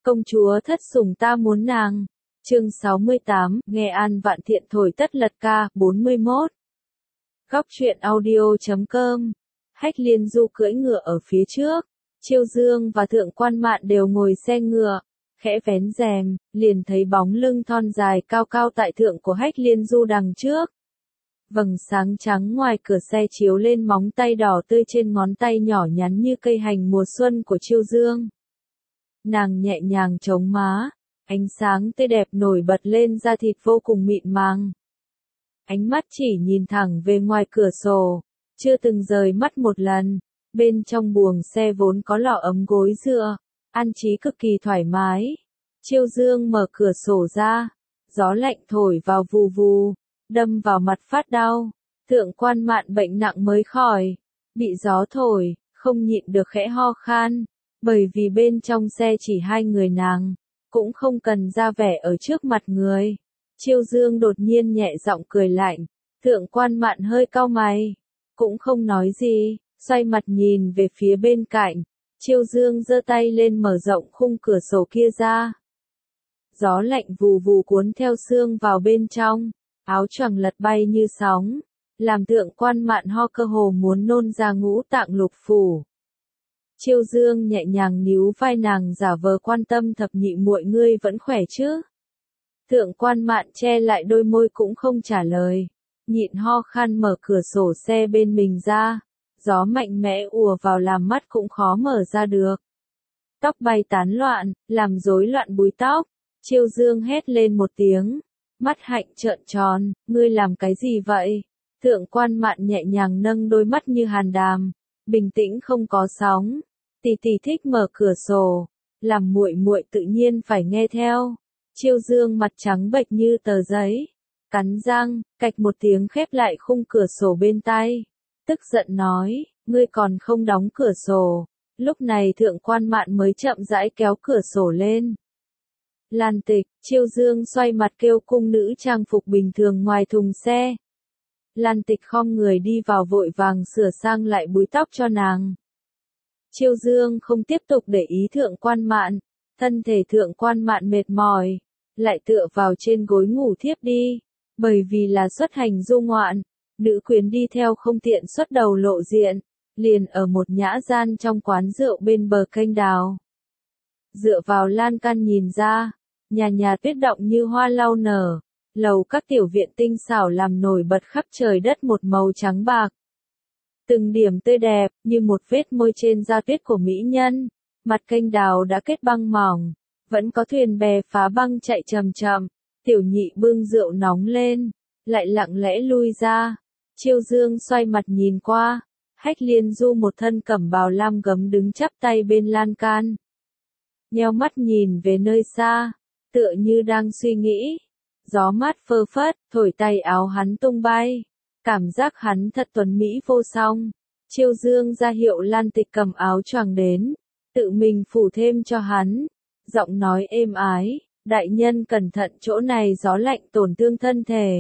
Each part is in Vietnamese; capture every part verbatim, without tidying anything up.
Công chúa thất sủng ta muốn nàng. Chương sáu mươi tám, nghe An Vạn Thiện thổi tất lật ca, bốn mươi mốt. Góc truyện audio chấm com. Hách Liên Du cưỡi ngựa ở phía trước, Chiêu Dương và Thượng Quan Mạn đều ngồi xe ngựa, khẽ vén rèm, liền thấy bóng lưng thon dài cao cao tại thượng của Hách Liên Du đằng trước. Vầng sáng trắng ngoài cửa xe chiếu lên móng tay đỏ tươi trên ngón tay nhỏ nhắn như cây hành mùa xuân của Chiêu Dương. Nàng nhẹ nhàng chống má, ánh sáng tươi đẹp nổi bật lên da thịt vô cùng mịn màng. Ánh mắt chỉ nhìn thẳng về ngoài cửa sổ, chưa từng rời mắt một lần. Bên trong buồng xe vốn có lọ ấm gối dựa, an trí cực kỳ thoải mái. Chiêu Dương mở cửa sổ ra, gió lạnh thổi vào vù vù, đâm vào mặt phát đau. Thượng Quan Mạn bệnh nặng mới khỏi, bị gió thổi, không nhịn được khẽ ho khan, bởi vì bên trong xe chỉ hai người nàng, cũng không cần ra vẻ ở trước mặt người. Chiêu Dương đột nhiên nhẹ giọng cười lạnh, Thượng Quan Mạn hơi cau mày, cũng không nói gì, xoay mặt nhìn về phía bên cạnh. Chiêu Dương giơ tay lên mở rộng khung cửa sổ kia ra. Gió lạnh vù vù cuốn theo sương vào bên trong, áo choàng lật bay như sóng, làm Thượng Quan Mạn ho cơ hồ muốn nôn ra ngũ tạng lục phủ. Chiêu Dương nhẹ nhàng níu vai nàng giả vờ quan tâm, thập nhị muội ngươi vẫn khỏe chứ? Thượng Quan Mạn che lại đôi môi cũng không trả lời, nhịn ho khan mở cửa sổ xe bên mình ra, gió mạnh mẽ ùa vào làm mắt cũng khó mở ra được. Tóc bay tán loạn, làm rối loạn búi tóc. Chiêu Dương hét lên một tiếng, mắt hạnh trợn tròn, ngươi làm cái gì vậy? Thượng Quan Mạn nhẹ nhàng nâng đôi mắt như hàn đàm, bình tĩnh không có sóng. Tỷ tỷ thích mở cửa sổ, làm muội muội tự nhiên phải nghe theo. Chiêu Dương mặt trắng bệch như tờ giấy, cắn răng, cạch một tiếng khép lại khung cửa sổ bên tay. Tức giận nói, ngươi còn không đóng cửa sổ. Lúc này Thượng Quan Mạn mới chậm rãi kéo cửa sổ lên. Lan Tịch, Chiêu Dương xoay mặt kêu cung nữ trang phục bình thường ngoài thùng xe. Lan Tịch khom người đi vào vội vàng sửa sang lại búi tóc cho nàng. Chiêu Dương không tiếp tục để ý Thượng Quan Mạn, thân thể Thượng Quan Mạn mệt mỏi, lại tựa vào trên gối ngủ thiếp đi, bởi vì là xuất hành du ngoạn, nữ quyến đi theo không tiện xuất đầu lộ diện, liền ở một nhã gian trong quán rượu bên bờ kênh đào. Dựa vào lan can nhìn ra, nhà nhà tuyết động như hoa lau nở, lầu các tiểu viện tinh xảo làm nổi bật khắp trời đất một màu trắng bạc. Từng điểm tươi đẹp, như một vết môi trên da tuyết của mỹ nhân, mặt kênh đào đã kết băng mỏng, vẫn có thuyền bè phá băng chạy chậm chậm, tiểu nhị bưng rượu nóng lên, lại lặng lẽ lui ra. Chiêu Dương xoay mặt nhìn qua, Hách Liên Du một thân cẩm bào lam gấm đứng chắp tay bên lan can. Nheo mắt nhìn về nơi xa, tựa như đang suy nghĩ. Gió mát phơ phất, thổi tay áo hắn tung bay. Cảm giác hắn thật tuấn mỹ vô song. Chiêu Dương ra hiệu Lan Tịch cầm áo choàng đến, tự mình phủ thêm cho hắn. Giọng nói êm ái, đại nhân cẩn thận chỗ này gió lạnh tổn thương thân thể.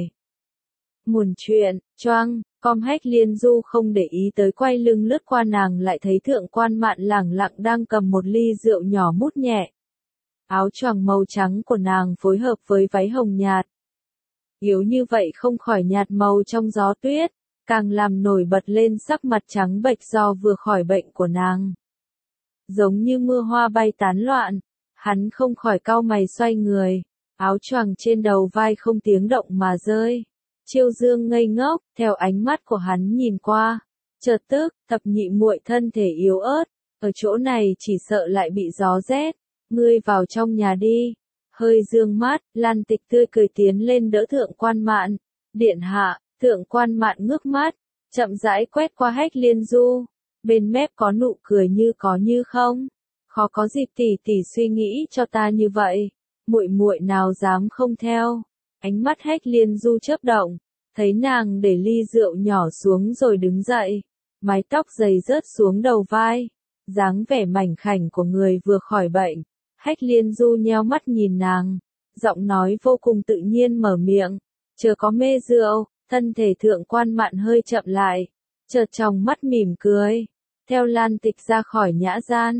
Muồn chuyện, choang, com Hách Liên Du không để ý tới, quay lưng lướt qua nàng lại thấy Thượng Quan Mạn lẳng lặng đang cầm một ly rượu nhỏ mút nhẹ. Áo choàng màu trắng của nàng phối hợp với váy hồng nhạt. Yếu như vậy không khỏi nhạt màu trong gió tuyết, càng làm nổi bật lên sắc mặt trắng bệch do vừa khỏi bệnh của nàng. Giống như mưa hoa bay tán loạn, hắn không khỏi cau mày xoay người, áo choàng trên đầu vai không tiếng động mà rơi. Chiêu Dương ngây ngốc, theo ánh mắt của hắn nhìn qua, chợt tức, thập nhị muội thân thể yếu ớt, ở chỗ này chỉ sợ lại bị gió rét, ngươi vào trong nhà đi. Hơi dương mắt, Lan Tịch tươi cười tiến lên đỡ Thượng Quan Mạn. Điện hạ. Thượng Quan Mạn ngước mắt, chậm rãi quét qua Hách Liên Du, bên mép có nụ cười như có như không. Khó có dịp tỷ tỷ suy nghĩ cho ta như vậy, muội muội nào dám không theo. Ánh mắt Hách Liên Du chớp động, thấy nàng để ly rượu nhỏ xuống rồi đứng dậy, mái tóc dày rớt xuống đầu vai, dáng vẻ mảnh khảnh của người vừa khỏi bệnh. Hách Liên Du nheo mắt nhìn nàng, giọng nói vô cùng tự nhiên mở miệng, chờ có mê rượu. Thân thể Thượng Quan Mạn hơi chậm lại, chợt trong mắt mỉm cười, theo Lan Tịch ra khỏi nhã gian,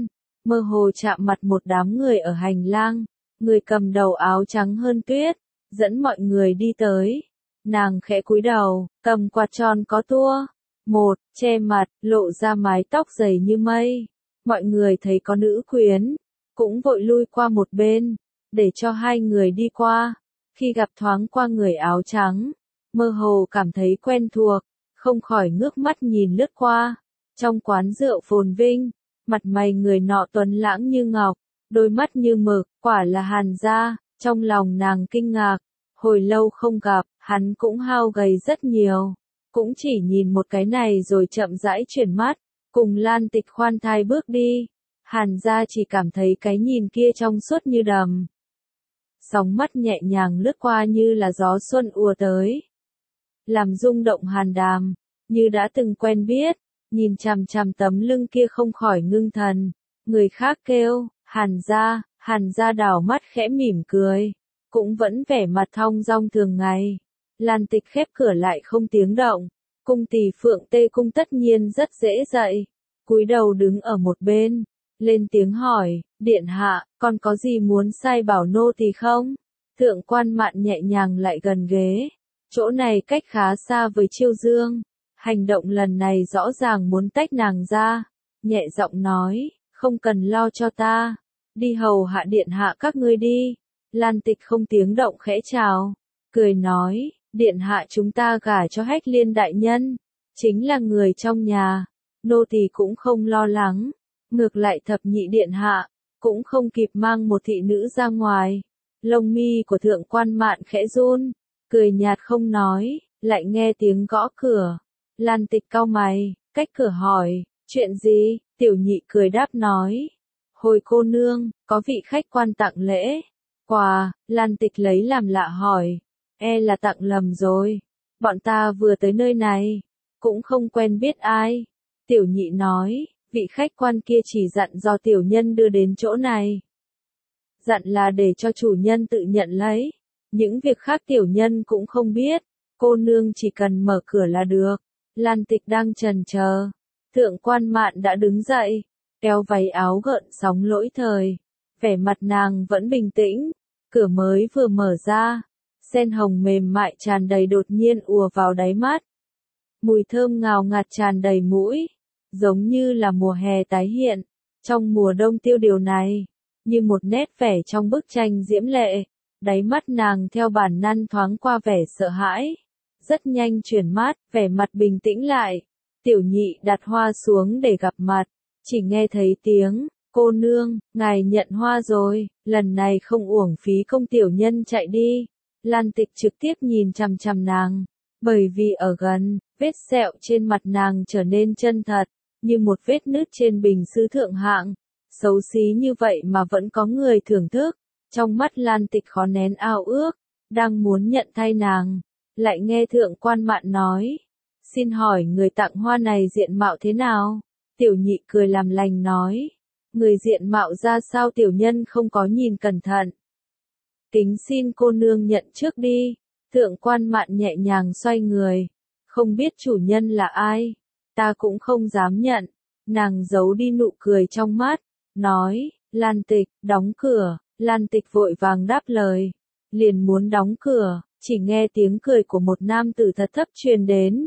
mơ hồ chạm mặt một đám người ở hành lang, người cầm đầu áo trắng hơn tuyết, dẫn mọi người đi tới. Nàng khẽ cúi đầu, cầm quạt tròn có tua, một, che mặt, lộ ra mái tóc dày như mây. Mọi người thấy có nữ quyến, cũng vội lui qua một bên, để cho hai người đi qua. Khi gặp thoáng qua người áo trắng, mơ hồ cảm thấy quen thuộc, không khỏi ngước mắt nhìn lướt qua. Trong quán rượu phồn vinh, mặt mày người nọ tuấn lãng như ngọc, đôi mắt như mực, quả là Hàn gia. Trong lòng nàng kinh ngạc, hồi lâu không gặp, hắn cũng hao gầy rất nhiều. Cũng chỉ nhìn một cái này rồi chậm rãi chuyển mắt, cùng Lan Tịch khoan thai bước đi. Hàn gia chỉ cảm thấy cái nhìn kia trong suốt như đầm. Sóng mắt nhẹ nhàng lướt qua như là gió xuân ùa tới. Làm rung động Hàn Đàm, như đã từng quen biết, nhìn chằm chằm tấm lưng kia không khỏi ngưng thần. Người khác kêu, Hàn gia, Hàn gia đảo mắt khẽ mỉm cười, cũng vẫn vẻ mặt thong dong thường ngày. Lan Tịch khép cửa lại không tiếng động, cung tỳ Phượng Tê Cung tất nhiên rất dễ dậy, cúi đầu đứng ở một bên, lên tiếng hỏi, điện hạ, con có gì muốn sai bảo nô tỳ không? Thượng Quan Mạn nhẹ nhàng lại gần ghế, chỗ này cách khá xa với Chiêu Dương, hành động lần này rõ ràng muốn tách nàng ra, nhẹ giọng nói, không cần lo cho ta, đi hầu hạ điện hạ các ngươi đi. Lan Tịch không tiếng động khẽ chào, cười nói, điện hạ chúng ta gả cho Hách Liên đại nhân, chính là người trong nhà, nô tỳ cũng không lo lắng, ngược lại thập nhị điện hạ, cũng không kịp mang một thị nữ ra ngoài. Lông mi của Thượng Quan Mạn khẽ run, cười nhạt không nói, lại nghe tiếng gõ cửa. Lan Tịch cau mày, cách cửa hỏi, chuyện gì? Tiểu nhị cười đáp nói, hồi cô nương, có vị khách quan tặng lễ. Quà, Lan Tịch lấy làm lạ hỏi, e là tặng lầm rồi, bọn ta vừa tới nơi này, cũng không quen biết ai. Tiểu nhị nói, vị khách quan kia chỉ dặn do tiểu nhân đưa đến chỗ này. Dặn là để cho chủ nhân tự nhận lấy, những việc khác tiểu nhân cũng không biết, cô nương chỉ cần mở cửa là được. Lan Tịch đang chần chờ, Thượng Quan Mạn đã đứng dậy, kéo váy áo gợn sóng lỗi thời, vẻ mặt nàng vẫn bình tĩnh, cửa mới vừa mở ra, sen hồng mềm mại tràn đầy đột nhiên ùa vào đáy mắt. Mùi thơm ngào ngạt tràn đầy mũi, giống như là mùa hè tái hiện, trong mùa đông tiêu điều này, như một nét vẻ trong bức tranh diễm lệ, đáy mắt nàng theo bản năng thoáng qua vẻ sợ hãi, rất nhanh chuyển mắt, vẻ mặt bình tĩnh lại. Tiểu nhị đặt hoa xuống để gặp mặt, chỉ nghe thấy tiếng, cô nương, ngài nhận hoa rồi, lần này không uổng phí công tiểu nhân chạy đi. Lan Tịch trực tiếp nhìn chằm chằm nàng, bởi vì ở gần, vết sẹo trên mặt nàng trở nên chân thật, như một vết nứt trên bình sứ thượng hạng, xấu xí như vậy mà vẫn có người thưởng thức. Trong mắt Lan Tịch khó nén ao ước, đang muốn nhận thay nàng, lại nghe Thượng Quan Mạn nói, xin hỏi người tặng hoa này diện mạo thế nào? Tiểu nhị cười làm lành nói, người diện mạo ra sao tiểu nhân không có nhìn cẩn thận. Kính xin cô nương nhận trước đi. Thượng Quan Mạn nhẹ nhàng xoay người, không biết chủ nhân là ai, ta cũng không dám nhận. Nàng giấu đi nụ cười trong mắt, nói, Lan Tịch, đóng cửa. Lan Tịch vội vàng đáp lời, liền muốn đóng cửa, chỉ nghe tiếng cười của một nam tử thật thấp truyền đến.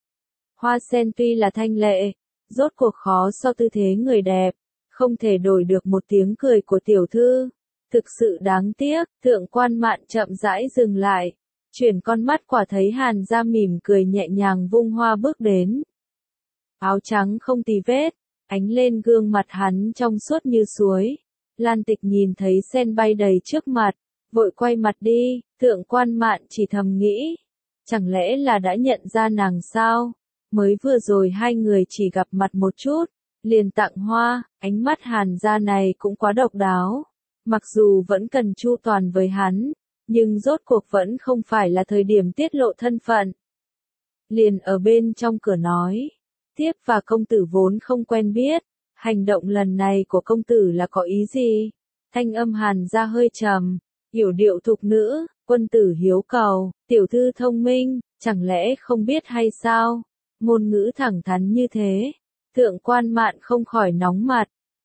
Hoa sen tuy là thanh lệ, rốt cuộc khó so tư thế người đẹp, không thể đổi được một tiếng cười của tiểu thư. Thực sự đáng tiếc. Thượng Quan Mạn chậm rãi dừng lại, chuyển con mắt quả thấy Hàn gia mỉm cười nhẹ nhàng vung hoa bước đến. Áo trắng không tì vết, ánh lên gương mặt hắn trong suốt như suối. Lan Tịch nhìn thấy sen bay đầy trước mặt, vội quay mặt đi. Thượng Quan Mạn chỉ thầm nghĩ, chẳng lẽ là đã nhận ra nàng sao? Mới vừa rồi hai người chỉ gặp mặt một chút, liền tặng hoa. Ánh mắt Hàn gia này cũng quá độc đáo. Mặc dù vẫn cần chu toàn với hắn, nhưng rốt cuộc vẫn không phải là thời điểm tiết lộ thân phận. Liền ở bên trong cửa nói, tiếp và công tử vốn không quen biết, hành động lần này của công tử là có ý gì? Thanh âm Hàn gia hơi trầm, yểu điệu thục nữ, quân tử hiếu cầu, tiểu thư thông minh, chẳng lẽ không biết hay sao? Ngôn ngữ thẳng thắn như thế, Thượng Quan Mạn không khỏi nóng mặt,